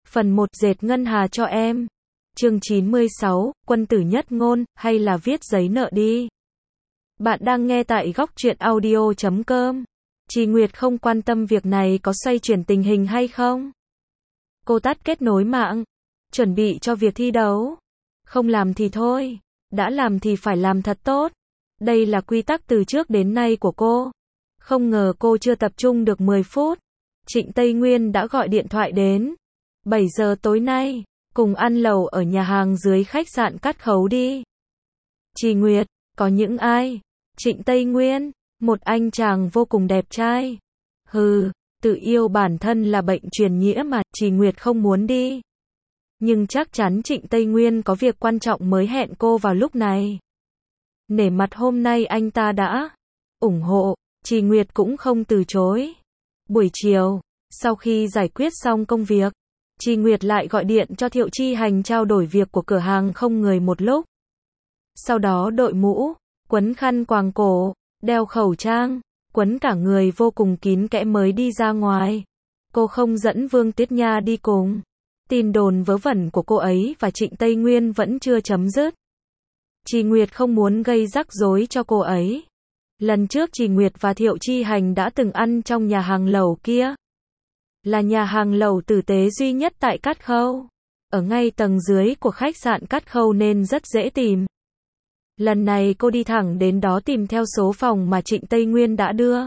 Phần 1 dệt ngân hà cho em. Chương 96, quân tử nhất ngôn, hay là viết giấy nợ đi. Bạn đang nghe tại góc truyện audio.com. Chị Nguyệt không quan tâm việc này có xoay chuyển tình hình hay không. Cô tắt kết nối mạng. Chuẩn bị cho việc thi đấu. Không làm thì thôi. Đã làm thì phải làm thật tốt. Đây là quy tắc từ trước đến nay của cô. Không ngờ cô chưa tập trung được 10 phút. Trịnh Tây Nguyên đã gọi điện thoại đến. 7 giờ tối nay, cùng ăn lẩu ở nhà hàng dưới khách sạn Cát Khấu đi. Chị Nguyệt, có những ai? Trịnh Tây Nguyên, một anh chàng vô cùng đẹp trai. Hừ, tự yêu bản thân là bệnh truyền nhiễm mà, chị Nguyệt không muốn đi. Nhưng chắc chắn Trịnh Tây Nguyên có việc quan trọng mới hẹn cô vào lúc này. Nể mặt hôm nay anh ta đã ủng hộ, chị Nguyệt cũng không từ chối. Buổi chiều, sau khi giải quyết xong công việc, chị Nguyệt lại gọi điện cho Thiệu Chi Hành trao đổi việc của cửa hàng không người một lúc. Sau đó đội mũ, quấn khăn quàng cổ, đeo khẩu trang, quấn cả người vô cùng kín kẽ mới đi ra ngoài. Cô không dẫn Vương Tiết Nha đi cùng. Tin đồn vớ vẩn của cô ấy và Trịnh Tây Nguyên vẫn chưa chấm dứt. Chị Nguyệt không muốn gây rắc rối cho cô ấy. Lần trước chị Nguyệt và Thiệu Chi Hành đã từng ăn trong nhà hàng lẩu kia. Là nhà hàng lẩu tử tế duy nhất tại Cát Khâu. Ở ngay tầng dưới của khách sạn Cát Khâu nên rất dễ tìm. Lần này cô đi thẳng đến đó tìm theo số phòng mà Trịnh Tây Nguyên đã đưa.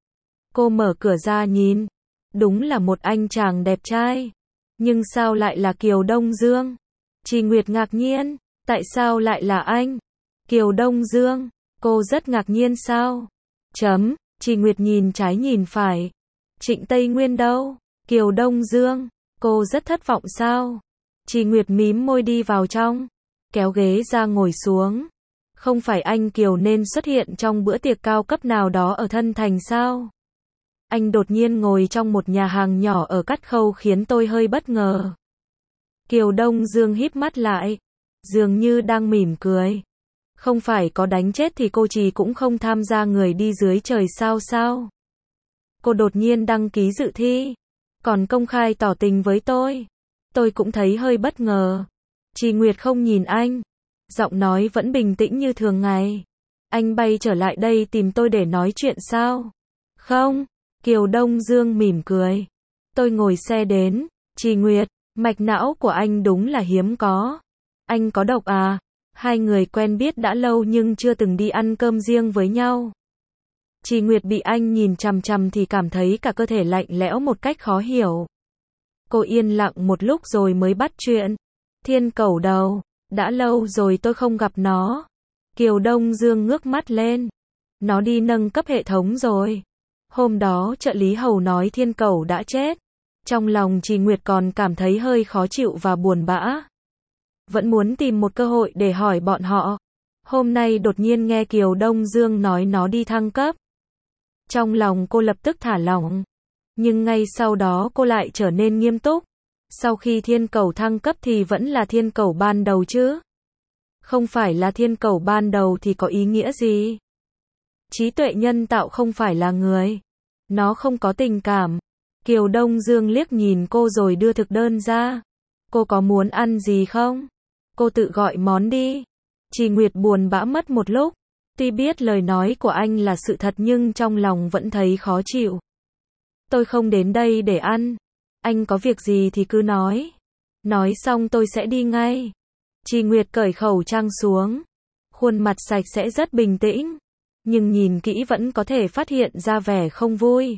Cô mở cửa ra nhìn. Đúng là một anh chàng đẹp trai. Nhưng sao lại là Kiều Đông Dương? Chị Nguyệt ngạc nhiên. Tại sao lại là anh? Kiều Đông Dương. Cô rất ngạc nhiên sao? Chị Nguyệt nhìn trái nhìn phải. Trịnh Tây Nguyên đâu? Kiều Đông Dương. Cô rất thất vọng sao? Chị Nguyệt mím môi đi vào trong. Kéo ghế ra ngồi xuống. Không phải anh Kiều nên xuất hiện trong bữa tiệc cao cấp nào đó ở Thân Thành sao? Anh đột nhiên ngồi trong một nhà hàng nhỏ ở Cát Khâu khiến tôi hơi bất ngờ. Kiều Đông Dương híp mắt lại. Dường như đang mỉm cười. Không phải có đánh chết thì cô Trì cũng không tham gia người đi dưới trời sao? Cô đột nhiên đăng ký dự thi. Còn công khai tỏ tình với tôi. Tôi cũng thấy hơi bất ngờ. Chị Nguyệt không nhìn anh. Giọng nói vẫn bình tĩnh như thường ngày. Anh bay trở lại đây tìm tôi để nói chuyện sao? Không. Kiều Đông Dương mỉm cười. Tôi ngồi xe đến. Chị Nguyệt, mạch não của anh đúng là hiếm có. Anh có độc à? Hai người quen biết đã lâu nhưng chưa từng đi ăn cơm riêng với nhau. Chị Nguyệt bị anh nhìn chằm chằm thì cảm thấy cả cơ thể lạnh lẽo một cách khó hiểu. Cô yên lặng một lúc rồi mới bắt chuyện. Thiên Cẩu đâu? Đã lâu rồi tôi không gặp nó. Kiều Đông Dương ngước mắt lên. Nó đi nâng cấp hệ thống rồi. Hôm đó trợ lý hầu nói Thiên Cẩu đã chết. Trong lòng chị Nguyệt còn cảm thấy hơi khó chịu và buồn bã. Vẫn muốn tìm một cơ hội để hỏi bọn họ. Hôm nay đột nhiên nghe Kiều Đông Dương nói nó đi thăng cấp. Trong lòng cô lập tức thả lỏng. Nhưng ngay sau đó cô lại trở nên nghiêm túc. Sau khi Thiên Cẩu thăng cấp thì vẫn là Thiên Cẩu ban đầu chứ. Không phải là Thiên Cẩu ban đầu thì có ý nghĩa gì? Trí tuệ nhân tạo không phải là người. Nó không có tình cảm. Kiều Đông Dương liếc nhìn cô rồi đưa thực đơn ra. Cô có muốn ăn gì không? Cô tự gọi món đi. Chị Nguyệt buồn bã mất một lúc. Tuy biết lời nói của anh là sự thật nhưng trong lòng vẫn thấy khó chịu. Tôi không đến đây để ăn. Anh có việc gì thì cứ nói. Nói xong tôi sẽ đi ngay. Chị Nguyệt cởi khẩu trang xuống. Khuôn mặt sạch sẽ rất bình tĩnh. Nhưng nhìn kỹ vẫn có thể phát hiện ra vẻ không vui.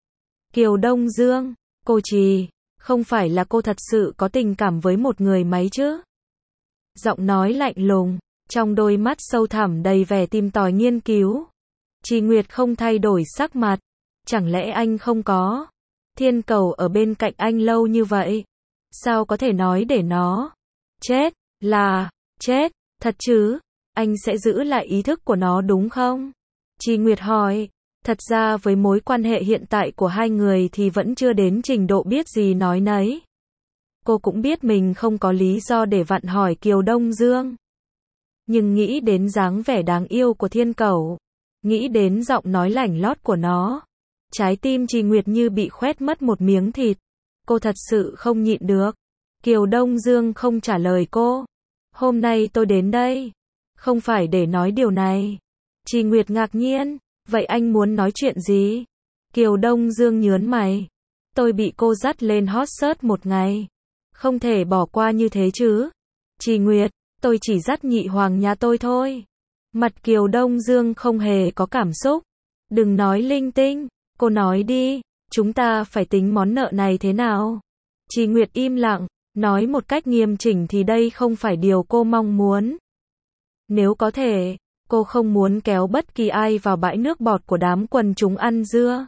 Kiều Đông Dương, cô Trì, không phải là cô thật sự có tình cảm với một người máy chứ? Giọng nói lạnh lùng, trong đôi mắt sâu thẳm đầy vẻ tìm tòi nghiên cứu. Chị Nguyệt không thay đổi sắc mặt. Chẳng lẽ anh không có? Thiên Cẩu ở bên cạnh anh lâu như vậy. Sao có thể nói để nó chết, là chết, thật chứ? Anh sẽ giữ lại ý thức của nó đúng không? Chị Nguyệt hỏi. Thật ra với mối quan hệ hiện tại của hai người thì vẫn chưa đến trình độ biết gì nói nấy. Cô cũng biết mình không có lý do để vặn hỏi Kiều Đông Dương. Nhưng nghĩ đến dáng vẻ đáng yêu của Thiên Cẩu, nghĩ đến giọng nói lảnh lót của nó, trái tim chị Nguyệt như bị khoét mất một miếng thịt. Cô thật sự không nhịn được. Kiều Đông Dương không trả lời cô. Hôm nay tôi đến đây, không phải để nói điều này. Trì Nguyệt ngạc nhiên, vậy anh muốn nói chuyện gì? Kiều Đông Dương nhớn mày. Tôi bị cô dắt lên hot search một ngày. Không thể bỏ qua như thế chứ. Trì Nguyệt, tôi chỉ dắt nhị hoàng nhà tôi thôi. Mặt Kiều Đông Dương không hề có cảm xúc. Đừng nói linh tinh, cô nói đi, chúng ta phải tính món nợ này thế nào? Trì Nguyệt im lặng, nói một cách nghiêm chỉnh thì đây không phải điều cô mong muốn. Nếu có thể, cô không muốn kéo bất kỳ ai vào bãi nước bọt của đám quần chúng ăn dưa.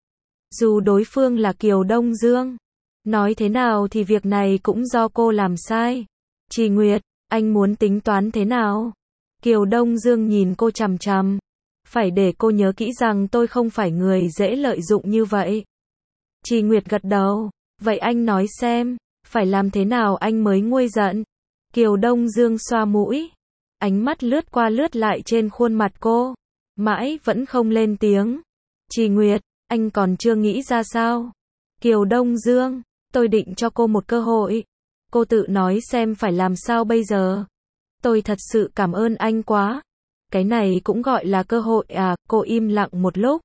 Dù đối phương là Kiều Đông Dương, nói thế nào thì việc này cũng do cô làm sai. Trì Nguyệt, anh muốn tính toán thế nào? Kiều Đông Dương nhìn cô chằm chằm. Phải để cô nhớ kỹ rằng tôi không phải người dễ lợi dụng như vậy. Trì Nguyệt gật đầu. Vậy anh nói xem, phải làm thế nào anh mới nguôi giận? Kiều Đông Dương xoa mũi. Ánh mắt lướt qua lướt lại trên khuôn mặt cô. Mãi vẫn không lên tiếng. Trì Nguyệt, anh còn chưa nghĩ ra sao? Kiều Đông Dương, tôi định cho cô một cơ hội. Cô tự nói xem phải làm sao bây giờ. Tôi thật sự cảm ơn anh quá. Cái này cũng gọi là cơ hội à? Cô im lặng một lúc.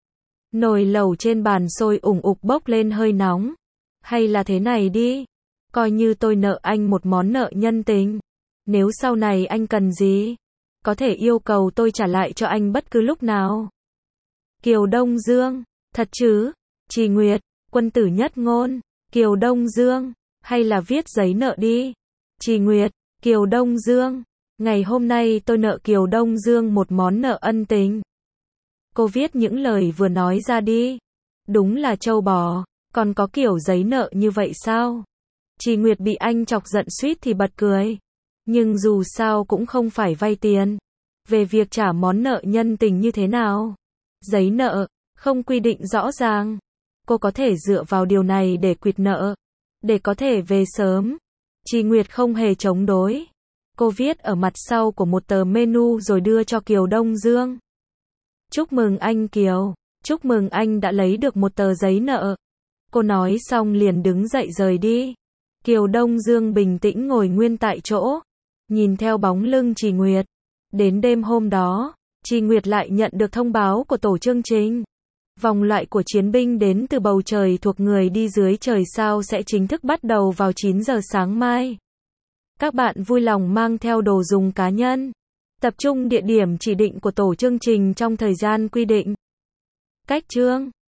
Nồi lẩu trên bàn sôi ủng ục bốc lên hơi nóng. Hay là thế này đi. Coi như tôi nợ anh một món nợ nhân tình. Nếu sau này anh cần gì, có thể yêu cầu tôi trả lại cho anh bất cứ lúc nào. Kiều Đông Dương, thật chứ? Trì Nguyệt, quân tử nhất ngôn. Kiều Đông Dương, hay là viết giấy nợ đi. Trì Nguyệt, Kiều Đông Dương, ngày hôm nay tôi nợ Kiều Đông Dương một món nợ ân tình. Cô viết những lời vừa nói ra đi. Đúng là trâu bò, còn có kiểu giấy nợ như vậy sao? Trì Nguyệt bị anh chọc giận suýt thì bật cười. Nhưng dù sao cũng không phải vay tiền. Về việc trả món nợ nhân tình như thế nào? Giấy nợ, không quy định rõ ràng. Cô có thể dựa vào điều này để quỵt nợ. Để có thể về sớm. Trì Nguyệt không hề chống đối. Cô viết ở mặt sau của một tờ menu rồi đưa cho Kiều Đông Dương. Chúc mừng anh Kiều. Chúc mừng anh đã lấy được một tờ giấy nợ. Cô nói xong liền đứng dậy rời đi. Kiều Đông Dương bình tĩnh ngồi nguyên tại chỗ. Nhìn theo bóng lưng Trì Nguyệt. Đến đêm hôm đó, Trì Nguyệt lại nhận được thông báo của tổ chương trình. Vòng loại của chiến binh đến từ bầu trời thuộc người đi dưới trời sao sẽ chính thức bắt đầu vào 9 giờ sáng mai. Các bạn vui lòng mang theo đồ dùng cá nhân. Tập trung địa điểm chỉ định của tổ chương trình trong thời gian quy định. Cách chương